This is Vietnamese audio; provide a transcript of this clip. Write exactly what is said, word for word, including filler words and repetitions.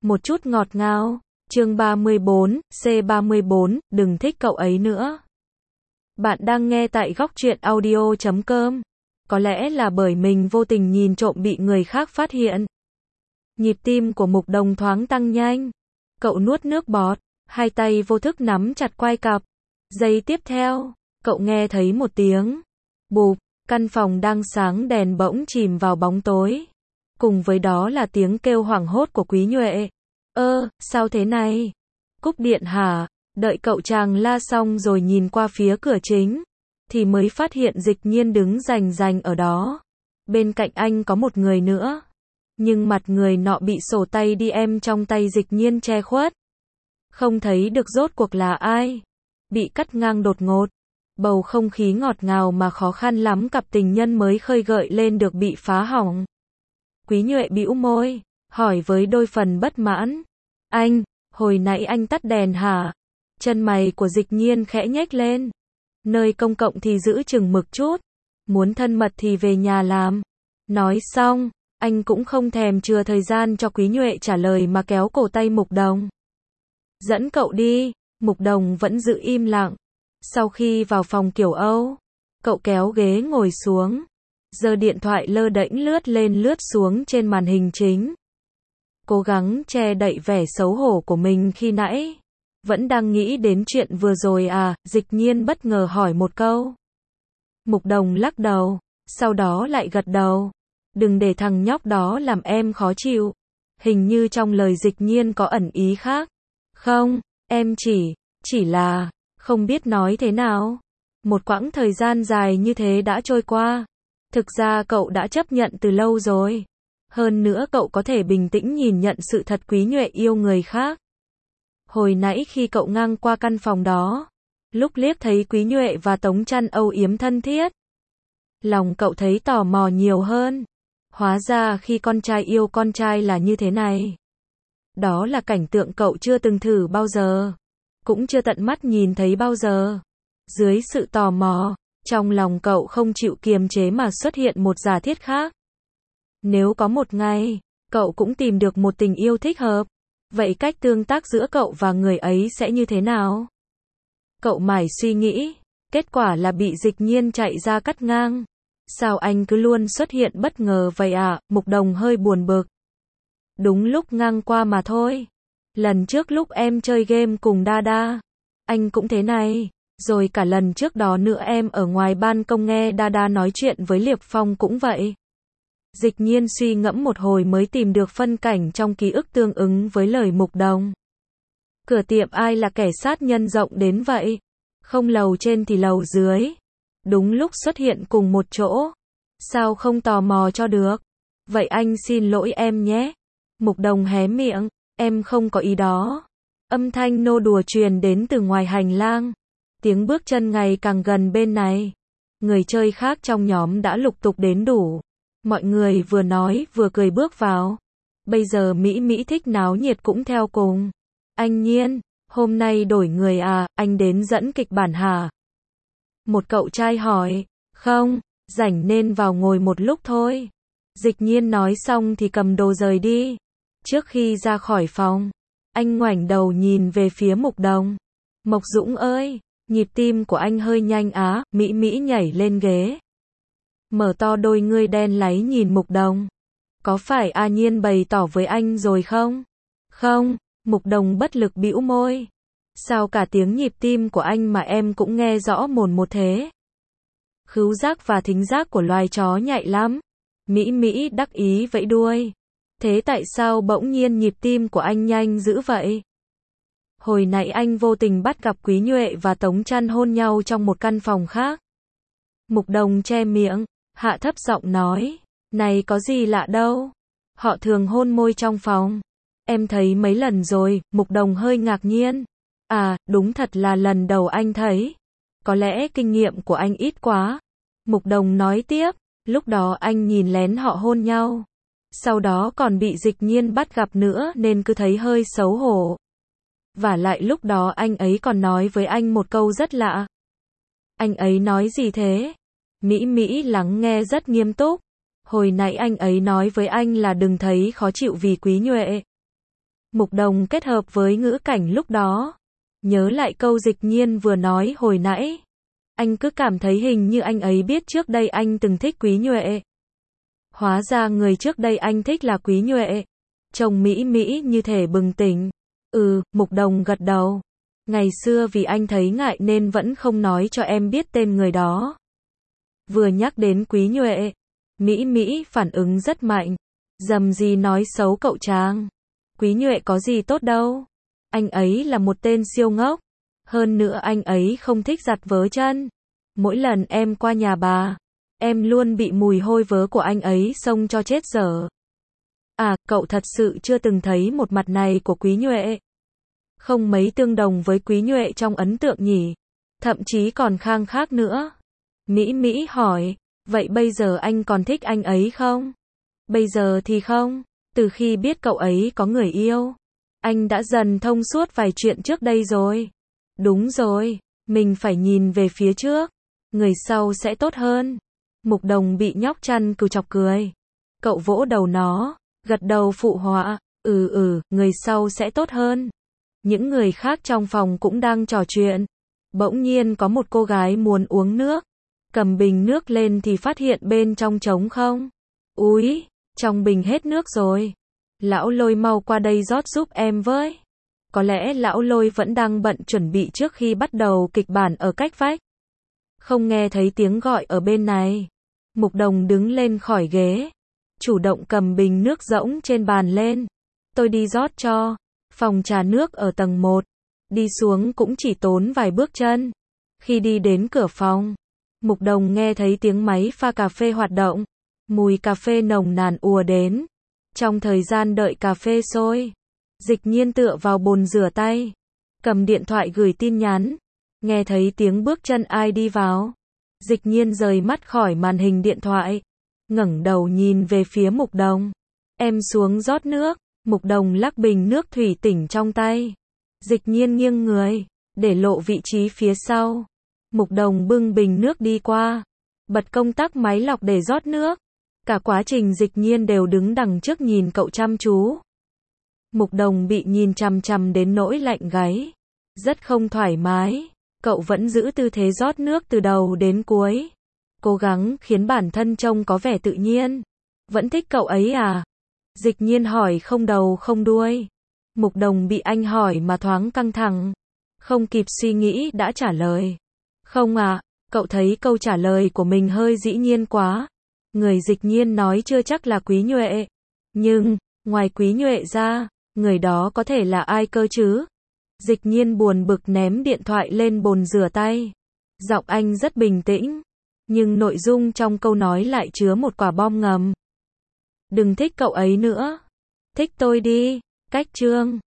một chút ngọt ngào. Chương ba mươi bốn, C ba mươi bốn, đừng thích cậu ấy nữa. Bạn đang nghe tại góc truyện audio chấm com. Có lẽ là bởi mình vô tình nhìn trộm bị người khác phát hiện. Nhịp tim của Mục Đồng thoáng tăng nhanh. Cậu nuốt nước bọt, hai tay vô thức nắm chặt quai cặp. Giây tiếp theo, cậu nghe thấy một tiếng bụp, căn phòng đang sáng đèn bỗng chìm vào bóng tối. Cùng với đó là tiếng kêu hoảng hốt của Quý Nhuệ. Ơ, sao thế này? Cúp điện hả? Đợi cậu chàng la xong rồi nhìn qua phía cửa chính, thì mới phát hiện Dịch Nhiên đứng rành rành ở đó. Bên cạnh anh có một người nữa. Nhưng mặt người nọ bị sổ tay đi em trong tay Dịch Nhiên che khuất. Không thấy được rốt cuộc là ai. Bị cắt ngang đột ngột. Bầu không khí ngọt ngào mà khó khăn lắm cặp tình nhân mới khơi gợi lên được bị phá hỏng. Quý Nhuệ bĩu môi, hỏi với đôi phần bất mãn. Anh, hồi nãy anh tắt đèn hả? Chân mày của Dịch Nhiên khẽ nhếch lên. Nơi công cộng thì giữ chừng mực chút. Muốn thân mật thì về nhà làm. Nói xong, anh cũng không thèm chừa thời gian cho Quý Nhuệ trả lời mà kéo cổ tay Mục Đồng. Dẫn cậu đi. Mục Đồng vẫn giữ im lặng. Sau khi vào phòng kiểu Âu, cậu kéo ghế ngồi xuống. Giơ điện thoại lơ đễnh lướt lên lướt xuống trên màn hình chính. Cố gắng che đậy vẻ xấu hổ của mình khi nãy. Vẫn đang nghĩ đến chuyện vừa rồi à? Dịch Nhiên bất ngờ hỏi một câu. Mục Đồng lắc đầu, sau đó lại gật đầu. Đừng để thằng nhóc đó làm em khó chịu. Hình như trong lời Dịch Nhiên có ẩn ý khác. Không, em chỉ, chỉ là, không biết nói thế nào. Một quãng thời gian dài như thế đã trôi qua. Thực ra cậu đã chấp nhận từ lâu rồi. Hơn nữa cậu có thể bình tĩnh nhìn nhận sự thật Quý Nhuệ yêu người khác. Hồi nãy khi cậu ngang qua căn phòng đó, lúc liếc thấy Quý Nhuệ và Tống Trăn âu yếm thân thiết, lòng cậu thấy tò mò nhiều hơn. Hóa ra khi con trai yêu con trai là như thế này. Đó là cảnh tượng cậu chưa từng thử bao giờ, cũng chưa tận mắt nhìn thấy bao giờ. Dưới sự tò mò, trong lòng cậu không chịu kiềm chế mà xuất hiện một giả thiết khác. Nếu có một ngày, cậu cũng tìm được một tình yêu thích hợp, vậy cách tương tác giữa cậu và người ấy sẽ như thế nào? Cậu mải suy nghĩ, kết quả là bị Dịch Nhiên chạy ra cắt ngang. Sao anh cứ luôn xuất hiện bất ngờ vậy ạ? Mục Đồng hơi buồn bực. Đúng lúc ngang qua mà thôi. Lần trước lúc em chơi game cùng Dada, anh cũng thế này. Rồi cả lần trước đó nữa em ở ngoài ban công nghe Dada nói chuyện với Liệp Phong cũng vậy. Dịch Nhiên suy ngẫm một hồi mới tìm được phân cảnh trong ký ức tương ứng với lời Mục Đồng. Cửa tiệm ai là kẻ sát nhân rộng đến vậy? Không lầu trên thì lầu dưới. Đúng lúc xuất hiện cùng một chỗ. Sao không tò mò cho được? Vậy anh xin lỗi em nhé. Mục Đồng hé miệng. Em không có ý đó. Âm thanh nô đùa truyền đến từ ngoài hành lang. Tiếng bước chân ngày càng gần bên này. Người chơi khác trong nhóm đã lục tục đến đủ. Mọi người vừa nói vừa cười bước vào. Bây giờ Mỹ Mỹ thích náo nhiệt cũng theo cùng. Anh Nhiên, hôm nay đổi người à, anh đến dẫn kịch bản hả? Một cậu trai hỏi. Không, rảnh nên vào ngồi một lúc thôi. Dịch Nhiên nói xong thì cầm đồ rời đi. Trước khi ra khỏi phòng, anh ngoảnh đầu nhìn về phía Mục Đồng. Mộc Dũng ơi, nhịp tim của anh hơi nhanh á. Mỹ Mỹ nhảy lên ghế, mở to đôi ngươi đen láy nhìn Mục Đồng. Có phải A Nhiên bày tỏ với anh rồi không? Không, Mục Đồng bất lực bĩu môi. Sao cả tiếng nhịp tim của anh mà em cũng nghe rõ mồn một thế? Khứu giác và thính giác của loài chó nhạy lắm. Mỹ Mỹ đắc ý vẫy đuôi. Thế tại sao bỗng nhiên nhịp tim của anh nhanh dữ vậy? Hồi nãy anh vô tình bắt gặp Quý Nhuệ và Tống Trăn hôn nhau trong một căn phòng khác. Mục Đồng che miệng, hạ thấp giọng nói. Này có gì lạ đâu. Họ thường hôn môi trong phòng. Em thấy mấy lần rồi. Mục Đồng hơi ngạc nhiên. À, đúng thật là lần đầu anh thấy. Có lẽ kinh nghiệm của anh ít quá. Mục Đồng nói tiếp. Lúc đó anh nhìn lén họ hôn nhau. Sau đó còn bị Dịch Nhiên bắt gặp nữa nên cứ thấy hơi xấu hổ. Vả lại lúc đó anh ấy còn nói với anh một câu rất lạ. Anh ấy nói gì thế? Mỹ Mỹ lắng nghe rất nghiêm túc. Hồi nãy anh ấy nói với anh là đừng thấy khó chịu vì Quý Nhuệ. Mục Đồng kết hợp với ngữ cảnh lúc đó. Nhớ lại câu Dịch Nhiên vừa nói hồi nãy. Anh cứ cảm thấy hình như anh ấy biết trước đây anh từng thích Quý Nhuệ. Hóa ra người trước đây anh thích là Quý Nhuệ. Trông mỹ mỹ như thể bừng tỉnh. Ừ, Mục Đồng gật đầu. Ngày xưa vì anh thấy ngại nên vẫn không nói cho em biết tên người đó. Vừa nhắc đến Quý Nhuệ, Mỹ Mỹ phản ứng rất mạnh. Dầm gì nói xấu cậu Trang. Quý Nhuệ có gì tốt đâu. Anh ấy là một tên siêu ngốc. Hơn nữa anh ấy không thích giặt vớ chân. Mỗi lần em qua nhà bà, em luôn bị mùi hôi vớ của anh ấy xông cho chết dở. À, cậu thật sự chưa từng thấy một mặt này của Quý Nhuệ. Không mấy tương đồng với Quý Nhuệ trong ấn tượng nhỉ. Thậm chí còn khang khác nữa. Mỹ Mỹ hỏi, vậy bây giờ anh còn thích anh ấy không? Bây giờ thì không. Từ khi biết cậu ấy có người yêu, anh đã dần thông suốt vài chuyện trước đây rồi. Đúng rồi, mình phải nhìn về phía trước. Người sau sẽ tốt hơn. Mục Đồng bị nhóc chăn cừu chọc cười. Cậu vỗ đầu nó, gật đầu phụ họa. Ừ ừ, người sau sẽ tốt hơn. Những người khác trong phòng cũng đang trò chuyện. Bỗng nhiên có một cô gái muốn uống nước. Cầm bình nước lên thì phát hiện bên trong trống không. Úi, trong bình hết nước rồi. Lão Lôi mau qua đây rót giúp em với. Có lẽ lão Lôi vẫn đang bận chuẩn bị trước khi bắt đầu kịch bản ở cách vách. Không nghe thấy tiếng gọi ở bên này. Mục Đồng đứng lên khỏi ghế. Chủ động cầm bình nước rỗng trên bàn lên. Tôi đi rót cho. Phòng trà nước ở tầng một. Đi xuống cũng chỉ tốn vài bước chân. Khi đi đến cửa phòng, Mục Đồng nghe thấy tiếng máy pha cà phê hoạt động. Mùi cà phê nồng nàn ùa đến. Trong thời gian đợi cà phê sôi, Dịch Nhiên tựa vào bồn rửa tay, cầm điện thoại gửi tin nhắn. Nghe thấy tiếng bước chân ai đi vào, Dịch Nhiên rời mắt khỏi màn hình điện thoại, ngẩng đầu nhìn về phía Mục Đồng. Em xuống rót nước. Mục Đồng lắc bình nước thủy tỉnh trong tay. Dịch Nhiên nghiêng người, để lộ vị trí phía sau. Mục Đồng bưng bình nước đi qua, bật công tắc máy lọc để rót nước. Cả quá trình Dịch Nhiên đều đứng đằng trước nhìn cậu chăm chú. Mục Đồng bị nhìn chằm chằm đến nỗi lạnh gáy. Rất không thoải mái. Cậu vẫn giữ tư thế rót nước từ đầu đến cuối. Cố gắng khiến bản thân trông có vẻ tự nhiên. Vẫn thích cậu ấy à? Dịch Nhiên hỏi không đầu không đuôi. Mục Đồng bị anh hỏi mà thoáng căng thẳng. Không kịp suy nghĩ đã trả lời. Không à, cậu thấy câu trả lời của mình hơi dĩ nhiên quá. Người Dịch Nhiên nói chưa chắc là Quý Nhuệ. Nhưng, ngoài Quý Nhuệ ra, người đó có thể là ai cơ chứ? Dịch Nhiên buồn bực ném điện thoại lên bồn rửa tay. Giọng anh rất bình tĩnh. Nhưng nội dung trong câu nói lại chứa một quả bom ngầm. Đừng thích cậu ấy nữa. Thích tôi đi. Cách chương